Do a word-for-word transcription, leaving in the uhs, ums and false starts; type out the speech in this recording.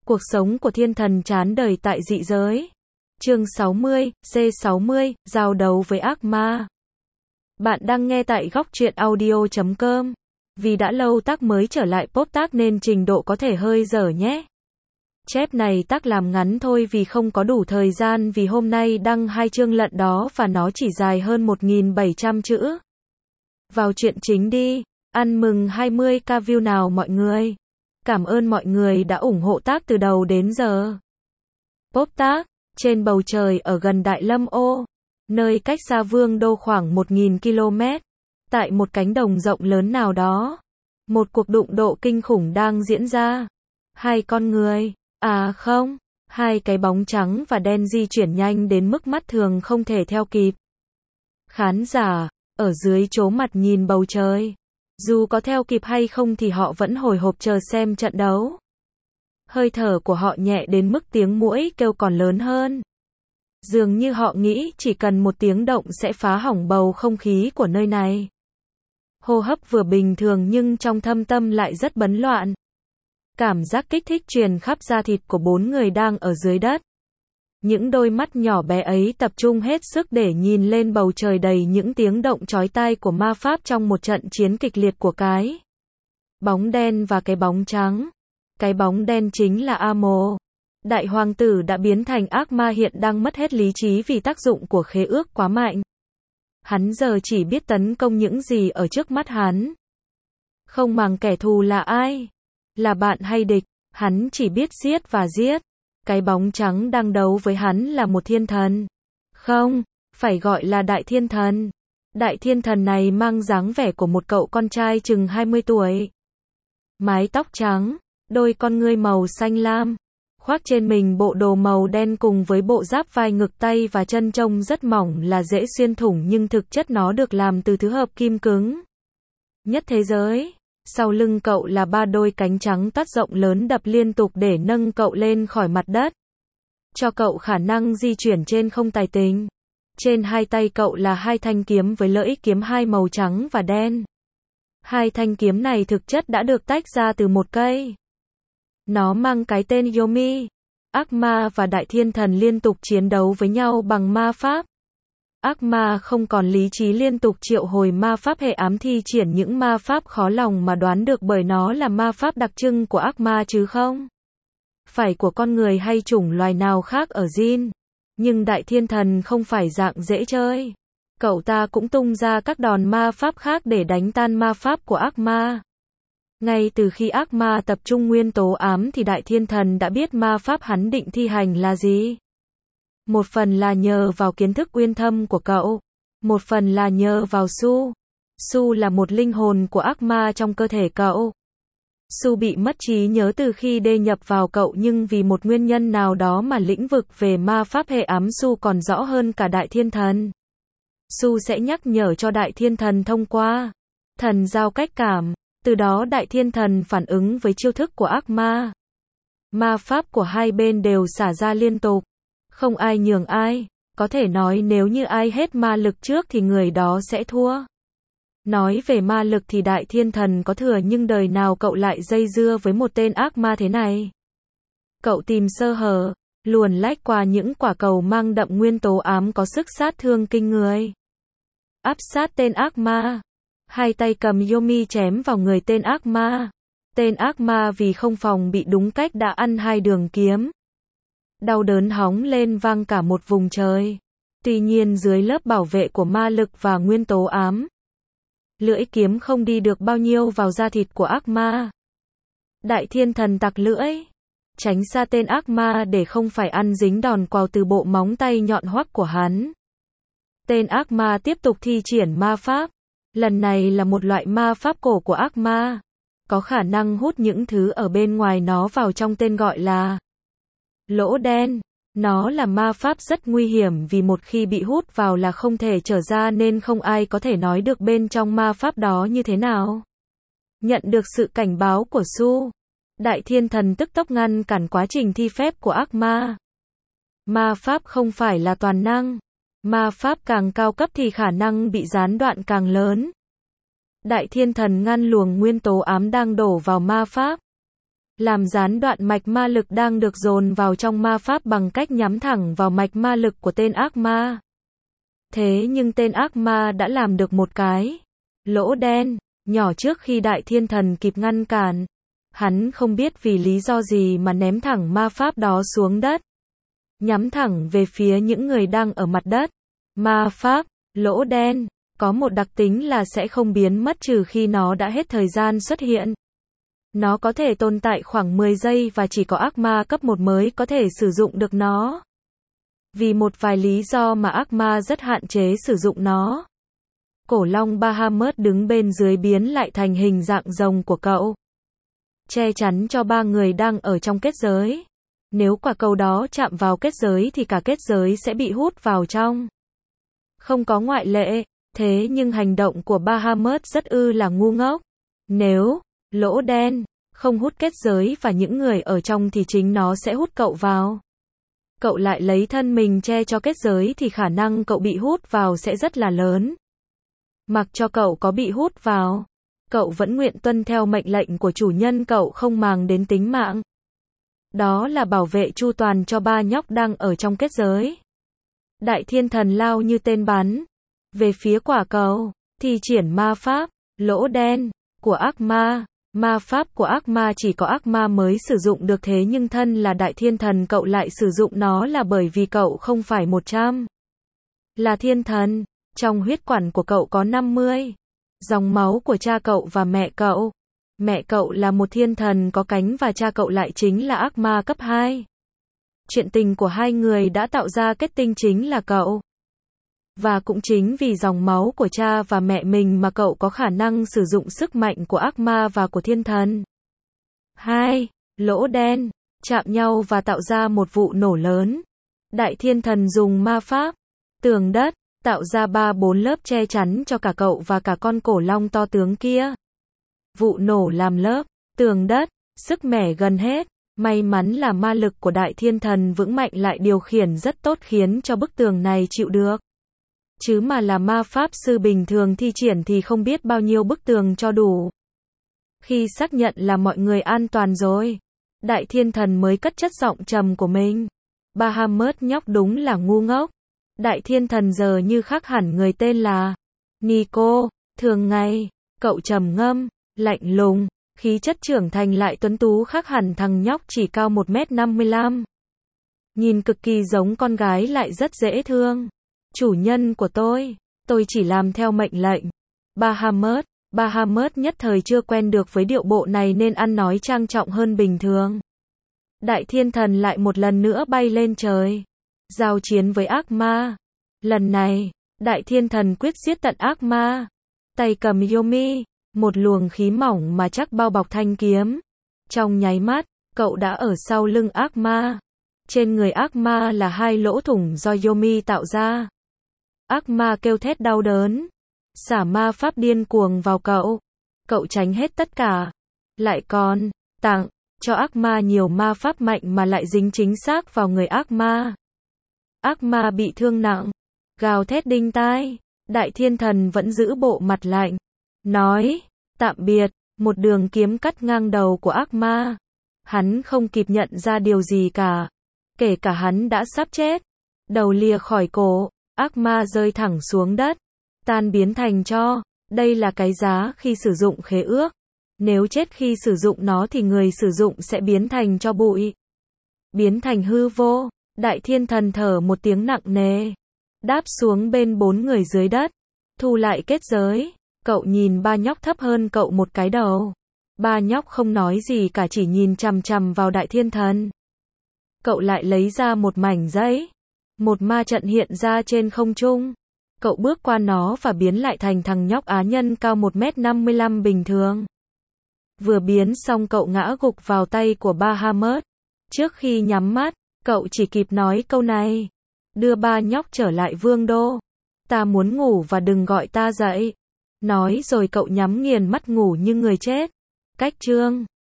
Cuộc sống của thiên thần chán đời tại dị giới. Chương sáu mươi, C sáu mươi, giao đấu với ác ma. Bạn đang nghe tại góc truyện audio chấm com. Vì đã lâu tác mới trở lại pop tác nên trình độ có thể hơi dở nhé. Chép này tác làm ngắn thôi vì không có đủ thời gian, vì hôm nay đăng hai chương lận đó và nó chỉ dài hơn một nghìn bảy trăm chữ. Vào chuyện chính đi. Ăn mừng hai mươi k view nào mọi người. Cảm ơn mọi người đã ủng hộ tác từ đầu đến giờ. Pop tác, trên bầu trời ở gần Đại Lâm Ô, nơi cách xa Vương đô khoảng một nghìn ki lô mét, tại một cánh đồng rộng lớn nào đó, một cuộc đụng độ kinh khủng đang diễn ra. Hai con người, à không, hai cái bóng trắng và đen di chuyển nhanh đến mức mắt thường không thể theo kịp. Khán giả, ở dưới chố mặt nhìn bầu trời. Dù có theo kịp hay không thì họ vẫn hồi hộp chờ xem trận đấu. Hơi thở của họ nhẹ đến mức tiếng muỗi kêu còn lớn hơn. Dường như họ nghĩ chỉ cần một tiếng động sẽ phá hỏng bầu không khí của nơi này. Hô hấp vừa bình thường nhưng trong thâm tâm lại rất bấn loạn. Cảm giác kích thích truyền khắp da thịt của bốn người đang ở dưới đất. Những đôi mắt nhỏ bé ấy tập trung hết sức để nhìn lên bầu trời đầy những tiếng động chói tai của ma pháp trong một trận chiến kịch liệt của cái bóng đen và cái bóng trắng. Cái bóng đen chính là Amo. Đại hoàng tử đã biến thành ác ma, hiện đang mất hết lý trí vì tác dụng của khế ước quá mạnh. Hắn giờ chỉ biết tấn công những gì ở trước mắt hắn. Không màng kẻ thù là ai, là bạn hay địch, hắn chỉ biết giết và giết. Cái bóng trắng đang đấu với hắn là một thiên thần. Không, phải gọi là đại thiên thần. Đại thiên thần này mang dáng vẻ của một cậu con trai chừng hai mươi tuổi. Mái tóc trắng, đôi con ngươi màu xanh lam, khoác trên mình bộ đồ màu đen cùng với bộ giáp vai ngực tay và chân trông rất mỏng là dễ xuyên thủng, nhưng thực chất nó được làm từ thứ hợp kim cứng nhất thế giới. Sau lưng cậu là ba đôi cánh trắng toát rộng lớn đập liên tục để nâng cậu lên khỏi mặt đất, cho cậu khả năng di chuyển trên không tài tình. Trên hai tay cậu là hai thanh kiếm với lưỡi kiếm hai màu trắng và đen. Hai thanh kiếm này thực chất đã được tách ra từ một cây. Nó mang cái tên Yomi. Ác ma và đại thiên thần liên tục chiến đấu với nhau bằng ma pháp. Ác ma không còn lý trí liên tục triệu hồi ma pháp hệ ám, thi triển những ma pháp khó lòng mà đoán được bởi nó là ma pháp đặc trưng của ác ma chứ không phải của con người hay chủng loài nào khác ở Jin. Nhưng đại thiên thần không phải dạng dễ chơi. Cậu ta cũng tung ra các đòn ma pháp khác để đánh tan ma pháp của ác ma. Ngay từ khi ác ma tập trung nguyên tố ám thì đại thiên thần đã biết ma pháp hắn định thi hành là gì. Một phần là nhờ vào kiến thức uyên thâm của cậu. Một phần là nhờ vào Su. Su là một linh hồn của ác ma trong cơ thể cậu. Su bị mất trí nhớ từ khi đê nhập vào cậu, nhưng vì một nguyên nhân nào đó mà lĩnh vực về ma pháp hệ ám Su còn rõ hơn cả đại thiên thần. Su sẽ nhắc nhở cho đại thiên thần thông qua thần giao cách cảm. Từ đó đại thiên thần phản ứng với chiêu thức của ác ma. Ma pháp của hai bên đều xả ra liên tục. Không ai nhường ai. Có thể nói nếu như ai hết ma lực trước thì người đó sẽ thua. Nói về ma lực thì đại thiên thần có thừa, nhưng đời nào cậu lại dây dưa với một tên ác ma thế này. Cậu tìm sơ hở, luồn lách qua những quả cầu mang đậm nguyên tố ám có sức sát thương kinh người. Áp sát tên ác ma. Hai tay cầm Yomi chém vào người tên ác ma. Tên ác ma vì không phòng bị đúng cách đã ăn hai đường kiếm. Đau đớn hóng lên vang cả một vùng trời. Tuy nhiên dưới lớp bảo vệ của ma lực và nguyên tố ám, lưỡi kiếm không đi được bao nhiêu vào da thịt của ác ma. Đại thiên thần tặc lưỡi, tránh xa tên ác ma để không phải ăn dính đòn quào từ bộ móng tay nhọn hoắt của hắn. Tên ác ma tiếp tục thi triển ma pháp. Lần này là một loại ma pháp cổ của ác ma, có khả năng hút những thứ ở bên ngoài nó vào trong, tên gọi là lỗ đen. Nó là ma pháp rất nguy hiểm vì một khi bị hút vào là không thể trở ra, nên không ai có thể nói được bên trong ma pháp đó như thế nào. Nhận được sự cảnh báo của Su, đại thiên thần tức tốc ngăn cản quá trình thi phép của ác ma. Ma pháp không phải là toàn năng. Ma pháp càng cao cấp thì khả năng bị gián đoạn càng lớn. Đại thiên thần ngăn luồng nguyên tố ám đang đổ vào ma pháp. làm gián đoạn mạch ma lực đang được dồn vào trong ma pháp bằng cách nhắm thẳng vào mạch ma lực của tên ác ma. Thế nhưng tên ác ma đã làm được một cái lỗ đen nhỏ trước khi Đại Thiên Thần kịp ngăn cản. Hắn không biết vì lý do gì mà ném thẳng ma pháp đó xuống đất, nhắm thẳng về phía những người đang ở mặt đất. Ma pháp lỗ đen có một đặc tính là sẽ không biến mất trừ khi nó đã hết thời gian xuất hiện. Nó có thể tồn tại khoảng mười giây và chỉ có ác ma cấp một mới có thể sử dụng được nó. Vì một vài lý do mà ác ma rất hạn chế sử dụng nó. Cổ long Bahamut đứng bên dưới biến lại thành hình dạng rồng của cậu, che chắn cho ba người đang ở trong kết giới. Nếu quả cầu đó chạm vào kết giới thì cả kết giới sẽ bị hút vào trong. Không có ngoại lệ, thế nhưng hành động của Bahamut rất ư là ngu ngốc. Nếu lỗ đen không hút kết giới và những người ở trong thì chính nó sẽ hút cậu vào. Cậu lại lấy thân mình che cho kết giới thì khả năng cậu bị hút vào sẽ rất là lớn. Mặc cho cậu có bị hút vào, cậu vẫn nguyện tuân theo mệnh lệnh của chủ nhân cậu không màng đến tính mạng. Đó là bảo vệ chu toàn cho ba nhóc đang ở trong kết giới. Đại Thiên Thần lao như tên bắn về phía quả cầu, thi triển ma pháp lỗ đen của ác ma. Ma pháp của ác ma chỉ có ác ma mới sử dụng được, thế nhưng thân là Đại Thiên Thần cậu lại sử dụng nó là bởi vì cậu không phải một trăm là thiên thần. Trong huyết quản của cậu có năm mươi dòng máu của cha cậu và mẹ cậu. Mẹ cậu là một thiên thần có cánh và cha cậu lại chính là ác ma cấp hai. Chuyện tình của hai người đã tạo ra kết tinh chính là cậu. Và cũng chính vì dòng máu của cha và mẹ mình mà cậu có khả năng sử dụng sức mạnh của ác ma và của thiên thần. Hai lỗ đen chạm nhau và tạo ra một vụ nổ lớn. Đại Thiên Thần dùng ma pháp tường đất tạo ra ba bốn lớp che chắn cho cả cậu và cả con cổ long to tướng kia. Vụ nổ làm lớp tường đất sức mẻ gần hết. May mắn là ma lực của Đại Thiên Thần vững mạnh lại điều khiển rất tốt khiến cho bức tường này chịu được. Chứ mà là ma pháp sư bình thường thi triển thì không biết bao nhiêu bức tường cho đủ. Khi xác nhận là mọi người an toàn rồi, Đại Thiên Thần mới cất chất giọng trầm của mình. Bahamut nhóc đúng là ngu ngốc. Đại Thiên Thần giờ như khác hẳn người tên là Nico. Thường ngày, cậu trầm ngâm, lạnh lùng, khí chất trưởng thành lại tuấn tú khác hẳn thằng nhóc chỉ cao một mét năm mươi lăm. Nhìn cực kỳ giống con gái lại rất dễ thương. Chủ nhân của tôi, tôi chỉ làm theo mệnh lệnh. Bahamut, Bahamut nhất thời chưa quen được với điệu bộ này nên ăn nói trang trọng hơn bình thường. Đại Thiên Thần lại một lần nữa bay lên trời, giao chiến với ác ma. Lần này, Đại Thiên Thần quyết giết tận ác ma. Tay cầm Yomi, một luồng khí mỏng mà chắc bao bọc thanh kiếm. Trong nháy mắt, cậu đã ở sau lưng ác ma. Trên người ác ma là hai lỗ thủng do Yomi tạo ra. Ác ma kêu thét đau đớn, xả ma pháp điên cuồng vào cậu. Cậu tránh hết tất cả, lại còn tặng cho ác ma nhiều ma pháp mạnh mà lại dính chính xác vào người ác ma. Ác ma bị thương nặng, gào thét đinh tai. Đại Thiên Thần vẫn giữ bộ mặt lạnh, nói tạm biệt. Một đường kiếm cắt ngang đầu của ác ma. Hắn không kịp nhận ra điều gì cả, kể cả hắn đã sắp chết. Đầu lìa khỏi cổ, ác ma rơi thẳng xuống đất, tan biến thành tro. Đây là cái giá khi sử dụng khế ước. Nếu chết khi sử dụng nó thì người sử dụng sẽ biến thành tro bụi, biến thành hư vô. Đại Thiên Thần thở một tiếng nặng nề, đáp xuống bên bốn người dưới đất, thu lại kết giới. Cậu nhìn ba nhóc thấp hơn cậu một cái đầu. Ba nhóc không nói gì cả, chỉ nhìn chằm chằm vào Đại Thiên Thần. Cậu lại lấy ra một mảnh giấy. Một ma trận hiện ra trên không trung. Cậu bước qua nó và biến lại thành thằng nhóc Á Nhân cao một mét năm mươi lăm bình thường. Vừa biến xong cậu ngã gục vào tay của Bahamut. Trước khi nhắm mắt, cậu chỉ kịp nói câu này: đưa ba nhóc trở lại vương đô. Ta muốn ngủ và đừng gọi ta dậy. Nói rồi cậu nhắm nghiền mắt ngủ như người chết. Cách chương